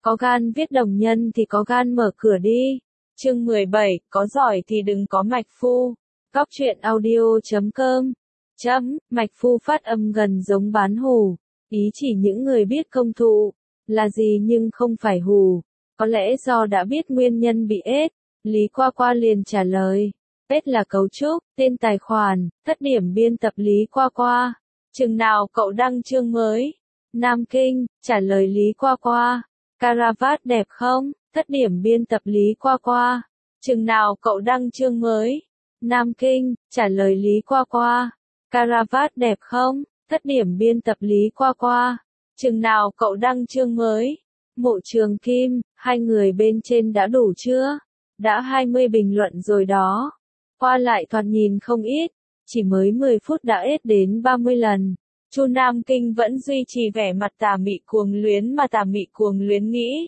Có gan viết đồng nhân thì có gan mở cửa đi. Chương 17, có giỏi thì đừng có mạch phu. Góc truyện audio.com. Mạch phu phát âm gần giống bán hù. Ý chỉ những người biết công thụ. Là gì nhưng không phải hù. Có lẽ do đã biết nguyên nhân bị ết. Lý Qua Qua liền trả lời. Ết là cấu trúc, tên tài khoản, thất điểm biên tập Lý Qua Qua. Chừng nào cậu đăng chương mới? Nam Kinh, trả lời Lý Qua Qua. Caravat đẹp không? Thất điểm biên tập Lý Qua Qua. Chừng nào cậu đăng chương mới? Nam Kinh, trả lời Lý Qua Qua. Caravat đẹp không? Thất điểm biên tập Lý Qua Qua. Chừng nào cậu đăng chương mới? Mộ Trường Kim, hai người bên trên đã đủ chưa? Đã 20 bình luận rồi đó. Qua lại thoạt nhìn không ít, chỉ mới 10 phút đã ết đến 30 lần. Chu Nam Kinh vẫn duy trì vẻ mặt tà mị cuồng luyến mà tà mị cuồng luyến nghĩ.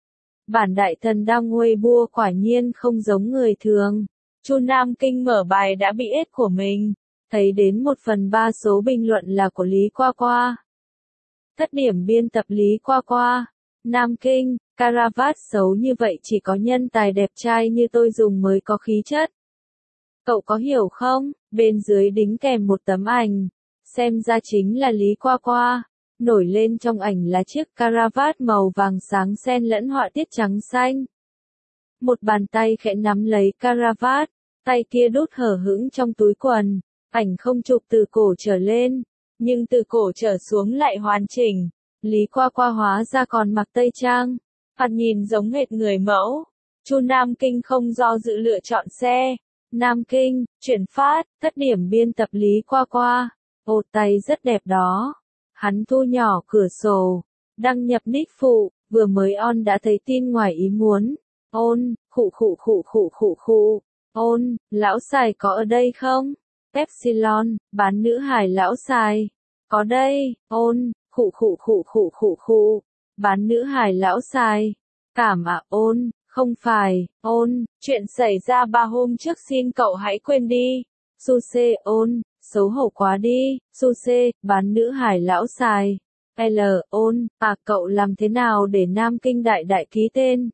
Bản đại thần đăng Weibo quả nhiên không giống người thường. Chu Nam Kinh mở bài đã bị ết của mình, thấy đến 1/3 số bình luận là của Lý Qua Qua. Thất điểm biên tập Lý Qua Qua. Nam Kinh, Caravat xấu như vậy chỉ có nhân tài đẹp trai như tôi dùng mới có khí chất. Cậu có hiểu không? Bên dưới đính kèm một tấm ảnh. Xem ra chính là Lý Qua Qua. Nổi lên trong ảnh là chiếc caravat màu vàng sáng xen lẫn họa tiết trắng xanh. Một bàn tay khẽ nắm lấy caravat, tay kia đút hở hững trong túi quần. Ảnh không chụp từ cổ trở lên, nhưng từ cổ trở xuống lại hoàn chỉnh. Lý Qua Qua hóa ra còn mặc tây trang, thoạt nhìn giống hệt người mẫu. Chu Nam Kinh không do dự lựa chọn xe. Nam Kinh, chuyển phát, thất điểm biên tập Lý Qua Qua. Ồ, tay rất đẹp đó. Hắn thu nhỏ cửa sổ, đăng nhập nick phụ, vừa mới on đã thấy tin ngoài ý muốn. Ôn, khụ. Ôn, lão xài có ở đây không? Epsilon, bán nữ hải lão xài. Có đây, ôn, khụ. Bán nữ hải lão xài. Cảm ạ ôn, không phải, ôn, chuyện xảy ra 3 hôm trước xin cậu hãy quên đi. Suse ôn, xấu hổ quá đi, Suse, bán nữ hải lão xài. L ôn, cậu làm thế nào để Nam Kinh đại đại ký tên?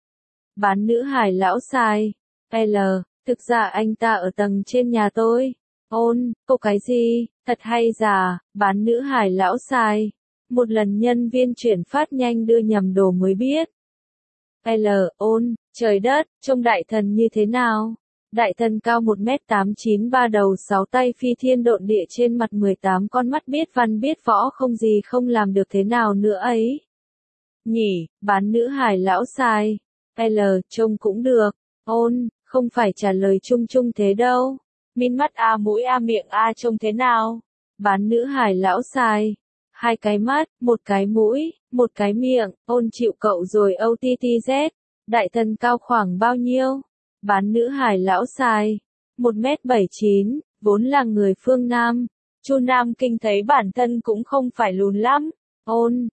Bán nữ hải lão xài. L, thực ra anh ta ở tầng trên nhà tôi. Ôn, cậu cái gì, thật hay giả, bán nữ hải lão xài. Một lần nhân viên chuyển phát nhanh đưa nhầm đồ mới biết. L ôn, trời đất, trông đại thần như thế nào? Đại thần cao 1m893 đầu 6 tay phi thiên độn địa trên mặt 18 con mắt biết văn biết võ không gì không làm được thế nào nữa ấy. Nhỉ, bán nữ hải lão xài. L, trông cũng được. Ôn, không phải trả lời chung chung thế đâu. Min mắt A mũi A miệng A trông thế nào? Bán nữ hải lão xài. 2 cái mắt, 1 cái mũi, 1 cái miệng, ôn chịu cậu rồi OTTZ. Đại thần cao khoảng bao nhiêu? Bán nữ hải lão xài. 1m79, vốn là người phương Nam. Chu Nam Kinh thấy bản thân cũng không phải lùn lắm. Ôn,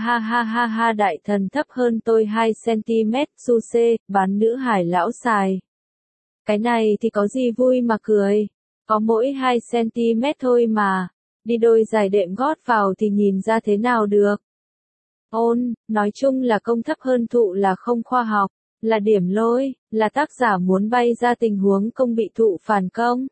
ha đại thần thấp hơn tôi 2cm, Suse, bán nữ hải lão xài. Cái này thì có gì vui mà cười. Có mỗi 2cm thôi mà. Đi đôi giày đệm gót vào thì nhìn ra thế nào được. Ôn, nói chung là công thấp hơn thụ là không khoa học, là điểm lỗi, là tác giả muốn bay ra tình huống công bị thụ phản công.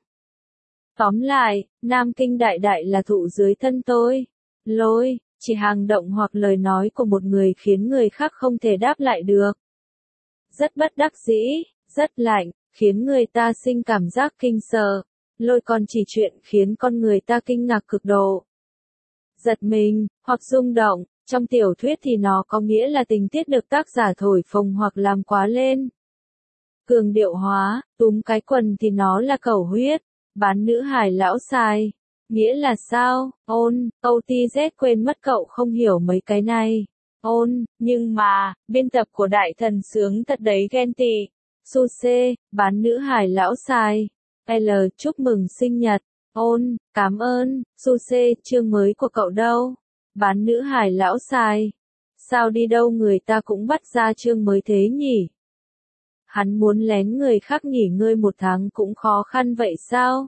Tóm lại, Nam Kinh đại đại là thụ dưới thân tôi. Lỗi, chỉ hành động hoặc lời nói của một người khiến người khác không thể đáp lại được. Rất bất đắc dĩ, rất lạnh, khiến người ta sinh cảm giác kinh sợ. Lôi còn chỉ chuyện khiến con người ta kinh ngạc cực độ. Giật mình, hoặc rung động, trong tiểu thuyết thì nó có nghĩa là tình tiết được tác giả thổi phồng hoặc làm quá lên. Cường điệu hóa, túm cái quần thì nó là cầu huyết. Bán nữ hải lão xài. Nghĩa là sao? Ôn, OTZ quên mất cậu không hiểu mấy cái này. Ôn, nhưng mà, biên tập của đại thần sướng thật đấy ghen tị. Suse, bán nữ hải lão xài. L, chúc mừng sinh nhật. Ôn, cảm ơn, Suse, chương mới của cậu đâu? Bán nữ hải lão xài. Sao đi đâu người ta cũng bắt ra chương mới thế nhỉ? Hắn muốn lén người khác nghỉ ngơi 1 tháng cũng khó khăn vậy sao?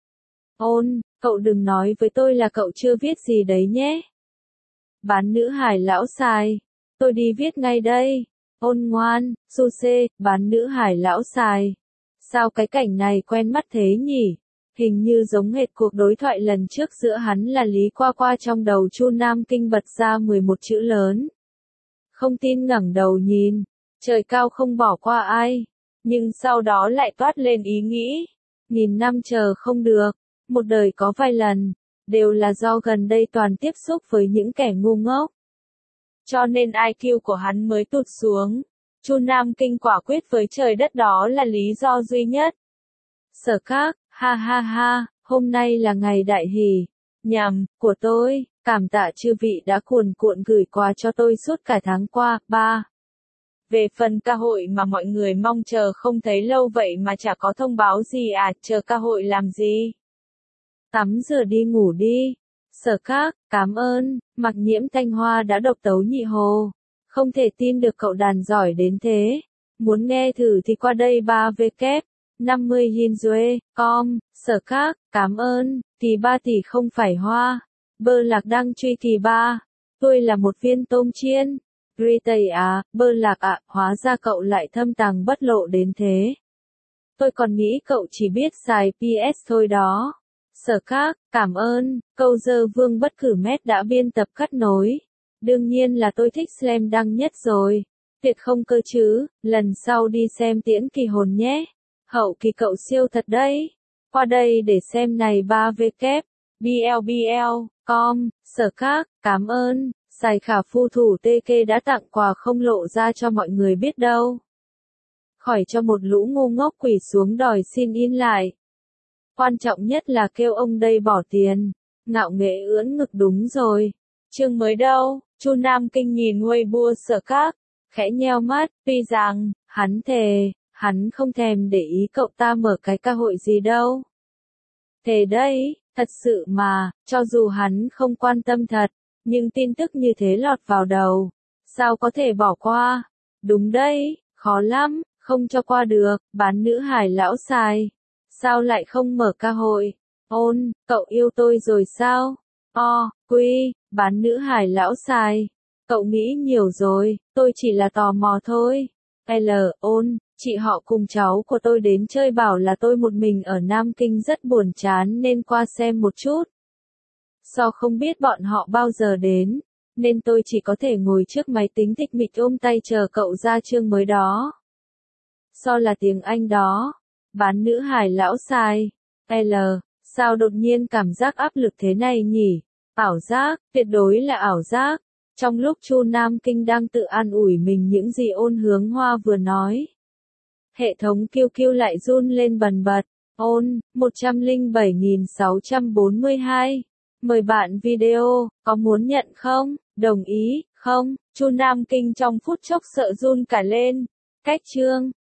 Ôn, cậu đừng nói với tôi là cậu chưa viết gì đấy nhé. Bán nữ hải lão xài. tôi đi viết ngay đây. Ôn ngoan, su xê, bán nữ hải lão xài. Sao cái cảnh này quen mắt thế nhỉ? Hình như giống hệt cuộc đối thoại lần trước giữa hắn là Lý Qua Qua trong đầu Chu Nam Kinh bật ra 11 chữ lớn. Không tin ngẩng đầu nhìn, trời cao không bỏ qua ai. Nhưng sau đó lại toát lên ý nghĩ. Nghìn năm chờ không được, một đời có vài lần, đều là do gần đây toàn tiếp xúc với những kẻ ngu ngốc. Cho nên IQ của hắn mới tụt xuống. Chu Nam Kinh quả quyết với trời đất đó là lý do duy nhất. Sở Các, ha ha ha, hôm nay là ngày đại hỷ. Nhằm, của tôi, cảm tạ chư vị đã cuồn cuộn gửi quà cho tôi suốt cả tháng qua. 3. Về phần ca hội mà mọi người mong chờ không thấy lâu vậy mà chả có thông báo gì à, chờ ca hội làm gì? Tắm rửa đi ngủ đi. Sở Các, cảm ơn, Mặc Nhiễm Thanh Hoa đã độc tấu nhị hồ. Không thể tin được cậu đàn giỏi đến thế. Muốn nghe thử thì qua đây 3W. 50 Hinzue.com, Sở Các, cảm ơn, kỳ 3 tỷ không phải hoa. Bơ Lạc đang truy kỳ 3. Tôi là một viên tôm chiên. Tây à, Bơ Lạc ạ, hóa ra cậu lại thâm tàng bất lộ đến thế. Tôi còn nghĩ cậu chỉ biết xài PS thôi đó. Sở Các, cảm ơn, câu dơ vương bất cử mét đã biên tập cắt nối. Đương nhiên là tôi thích Slam Dunk nhất rồi. Tuyệt không cơ chứ, lần sau đi xem Tiễn Kỳ Hồn nhé. Hậu kỳ cậu siêu thật đấy. Qua đây để xem này 3W. BLBL.com, Sở Các, cảm ơn. Sài Khả phu thủ TK đã tặng quà không lộ ra cho mọi người biết đâu. Khỏi cho một lũ ngu ngốc quỳ xuống đòi xin in lại. Quan trọng nhất là kêu ông đây bỏ tiền. Ngạo nghễ ưỡn ngực đúng rồi. Chương mới đâu, Chu Nam Kinh nhìn Weibo Sở Các, khẽ nheo mắt, tuy rằng, hắn thề, hắn không thèm để ý cậu ta mở cái ca hội gì đâu. Thề đấy, thật sự mà, cho dù hắn không quan tâm thật, nhưng tin tức như thế lọt vào đầu, sao có thể bỏ qua? Đúng đấy, khó lắm, không cho qua được, bán nữ hải lão xài. Sao lại không mở ca hội? Ôn, cậu yêu tôi rồi sao? Quy, bán nữ hải lão xài. Cậu nghĩ nhiều rồi, tôi chỉ là tò mò thôi. Ôn, chị họ cùng cháu của tôi đến chơi bảo là tôi một mình ở Nam Kinh rất buồn chán nên qua xem một chút. Do không biết bọn họ bao giờ đến, nên tôi chỉ có thể ngồi trước máy tính tịch mịch ôm tay chờ cậu ra chương mới đó. So là tiếng Anh đó. Bán nữ hải lão xài. Sao đột nhiên cảm giác áp lực thế này nhỉ? Ảo giác, tuyệt đối là ảo giác. Trong lúc Chu Nam Kinh đang tự an ủi mình những gì Ôn Hướng Hoa vừa nói. Hệ thống QQ lại run lên bần bật. Ôn, 107.642. Mời bạn video, có muốn nhận không? Đồng ý, không? Chu Nam Kinh trong phút chốc sợ run cả lên. Cách chương.